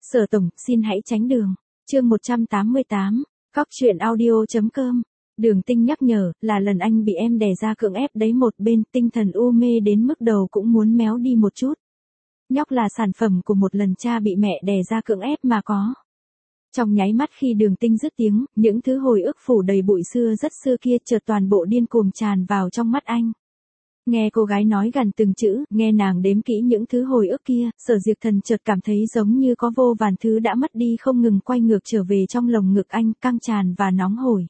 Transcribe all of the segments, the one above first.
Sở tổng, xin hãy tránh đường. Chương 188, Cóc truyện audio.com. Đường Tinh nhắc nhở, là lần anh bị em đè ra cưỡng ép đấy, một bên tinh thần u mê đến mức đầu cũng muốn méo đi một chút. Nhóc là sản phẩm của một lần cha bị mẹ đè ra cưỡng ép mà có. Trong nháy mắt khi Đường Tinh dứt tiếng, những thứ hồi ức phủ đầy bụi xưa rất xưa kia chợt toàn bộ điên cuồng tràn vào trong mắt anh. Nghe cô gái nói gần từng chữ, nghe nàng đếm kỹ những thứ hồi ức kia, Sở Diệp Thần chợt cảm thấy giống như có vô vàn thứ đã mất đi không ngừng quay ngược trở về trong lồng ngực anh, căng tràn và nóng hổi.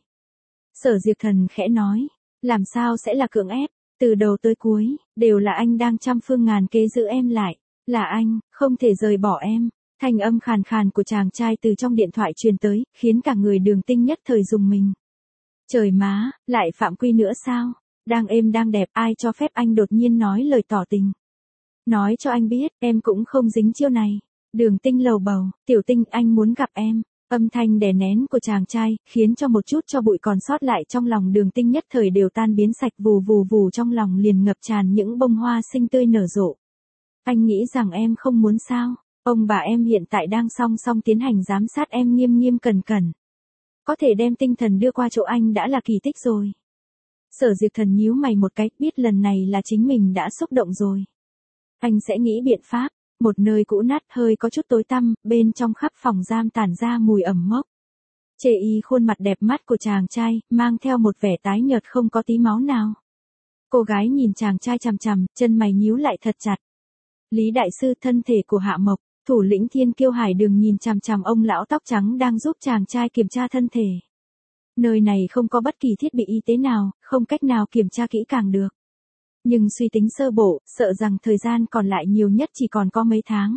Sở Diệp Thần khẽ nói, làm sao sẽ là cưỡng ép, từ đầu tới cuối, đều là anh đang trăm phương ngàn kế giữ em lại, là anh, không thể rời bỏ em. Thanh âm khàn khàn của chàng trai từ trong điện thoại truyền tới, khiến cả người Đường Tinh nhất thời rùng mình. Trời má, lại phạm quy nữa sao? Đang êm đang đẹp, ai cho phép anh đột nhiên nói lời tỏ tình. Nói cho anh biết, em cũng không dính chiêu này. Đường Tinh lầu bầu, tiểu Tinh anh muốn gặp em. Âm thanh đè nén của chàng trai, khiến cho một chút cho bụi còn sót lại trong lòng Đường Tinh nhất thời đều tan biến sạch, vù vù vù trong lòng liền ngập tràn những bông hoa xinh tươi nở rộ. Anh nghĩ rằng em không muốn sao? Ông bà em hiện tại đang song song tiến hành giám sát em nghiêm nghiêm cẩn cẩn. Có thể đem tinh thần đưa qua chỗ anh đã là kỳ tích rồi. Sở Diệp Thần nhíu mày một cái, biết lần này là chính mình đã xúc động rồi. Anh sẽ nghĩ biện pháp. Một nơi cũ nát hơi có chút tối tăm, bên trong khắp phòng giam tản ra mùi ẩm mốc. Chê y khuôn mặt đẹp mắt của chàng trai, mang theo một vẻ tái nhợt không có tí máu nào. Cô gái nhìn chàng trai chằm chằm, chân mày nhíu lại thật chặt. Lý đại sư, thân thể của Hạ Mộc, thủ lĩnh Thiên Kiêu Hải Đường nhìn chằm chằm ông lão tóc trắng đang giúp chàng trai kiểm tra thân thể. Nơi này không có bất kỳ thiết bị y tế nào, không cách nào kiểm tra kỹ càng được. Nhưng suy tính sơ bộ, sợ rằng thời gian còn lại nhiều nhất chỉ còn có mấy tháng.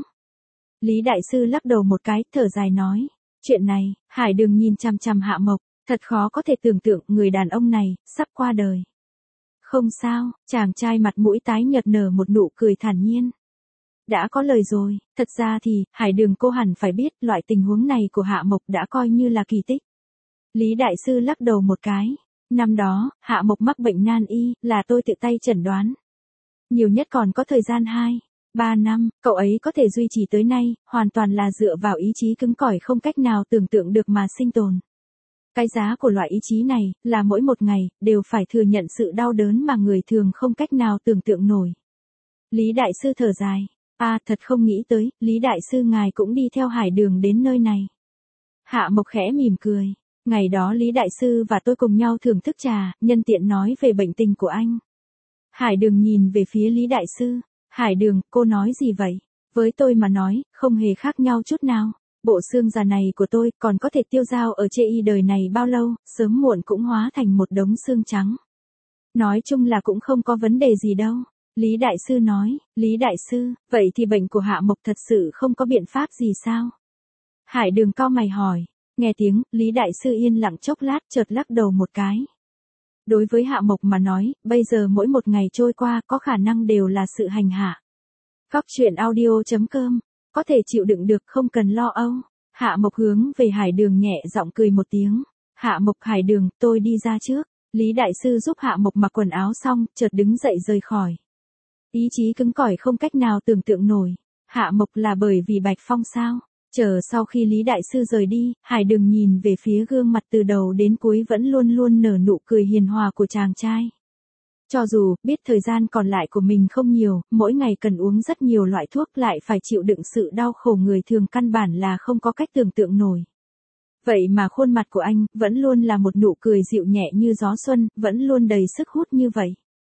Lý đại sư lắc đầu một cái, thở dài nói, chuyện này, Hải Đường nhìn chằm chằm Hạ Mộc, thật khó có thể tưởng tượng người đàn ông này, sắp qua đời. Không sao, chàng trai mặt mũi tái nhợt nở một nụ cười thản nhiên. Đã có lời rồi, thật ra thì, Hải Đường cô hẳn phải biết, loại tình huống này của Hạ Mộc đã coi như là kỳ tích. Lý đại sư lắc đầu một cái. Năm đó, Hạ Mộc mắc bệnh nan y, là tôi tự tay chẩn đoán. Nhiều nhất còn có thời gian 2-3 năm, cậu ấy có thể duy trì tới nay, hoàn toàn là dựa vào ý chí cứng cỏi không cách nào tưởng tượng được mà sinh tồn. Cái giá của loại ý chí này, là mỗi một ngày, đều phải thừa nhận sự đau đớn mà người thường không cách nào tưởng tượng nổi. Lý đại sư thở dài. Thật không nghĩ tới, Lý đại sư ngài cũng đi theo Hải Đường đến nơi này. Hạ Mộc khẽ mỉm cười. Ngày đó Lý đại sư và tôi cùng nhau thưởng thức trà, nhân tiện nói về bệnh tình của anh. Hải Đường nhìn về phía Lý đại sư. Hải Đường, cô nói gì vậy? Với tôi mà nói, không hề khác nhau chút nào. Bộ xương già này của tôi còn có thể tiêu dao ở chê y đời này bao lâu, sớm muộn cũng hóa thành một đống xương trắng. Nói chung là cũng không có vấn đề gì đâu. Lý đại sư nói, Lý đại sư, vậy thì bệnh của Hạ Mộc thật sự không có biện pháp gì sao? Hải Đường cau mày hỏi. Nghe tiếng, Lý đại sư yên lặng chốc lát, chợt lắc đầu một cái. Đối với Hạ Mộc mà nói, bây giờ mỗi một ngày trôi qua có khả năng đều là sự hành hạ. Cóc truyện audio.com, có thể chịu đựng được, không cần lo âu. Hạ Mộc hướng về Hải Đường nhẹ giọng cười một tiếng. Hạ Mộc, Hải Đường, tôi đi ra trước. Lý đại sư giúp Hạ Mộc mặc quần áo xong, chợt đứng dậy rời khỏi. Ý chí cứng cỏi không cách nào tưởng tượng nổi. Hạ Mộc là bởi vì Bạch Phong sao? Chờ sau khi Lý đại sư rời đi, Hải Đường nhìn về phía gương mặt từ đầu đến cuối vẫn luôn luôn nở nụ cười hiền hòa của chàng trai. Cho dù biết thời gian còn lại của mình không nhiều, mỗi ngày cần uống rất nhiều loại thuốc, lại phải chịu đựng sự đau khổ người thường căn bản là không có cách tưởng tượng nổi. Vậy mà khuôn mặt của anh vẫn luôn là một nụ cười dịu nhẹ như gió xuân, vẫn luôn đầy sức hút như vậy.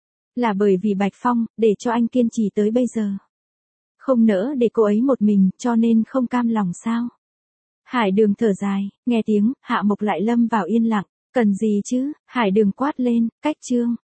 Là bởi vì Bạch Phong, để cho anh kiên trì tới bây giờ. Không nỡ để cô ấy một mình, cho nên không cam lòng sao? Hải Đường thở dài, nghe tiếng, Hạ Mộc lại lâm vào yên lặng. Cần gì chứ? Hải Đường quát lên, cách chương.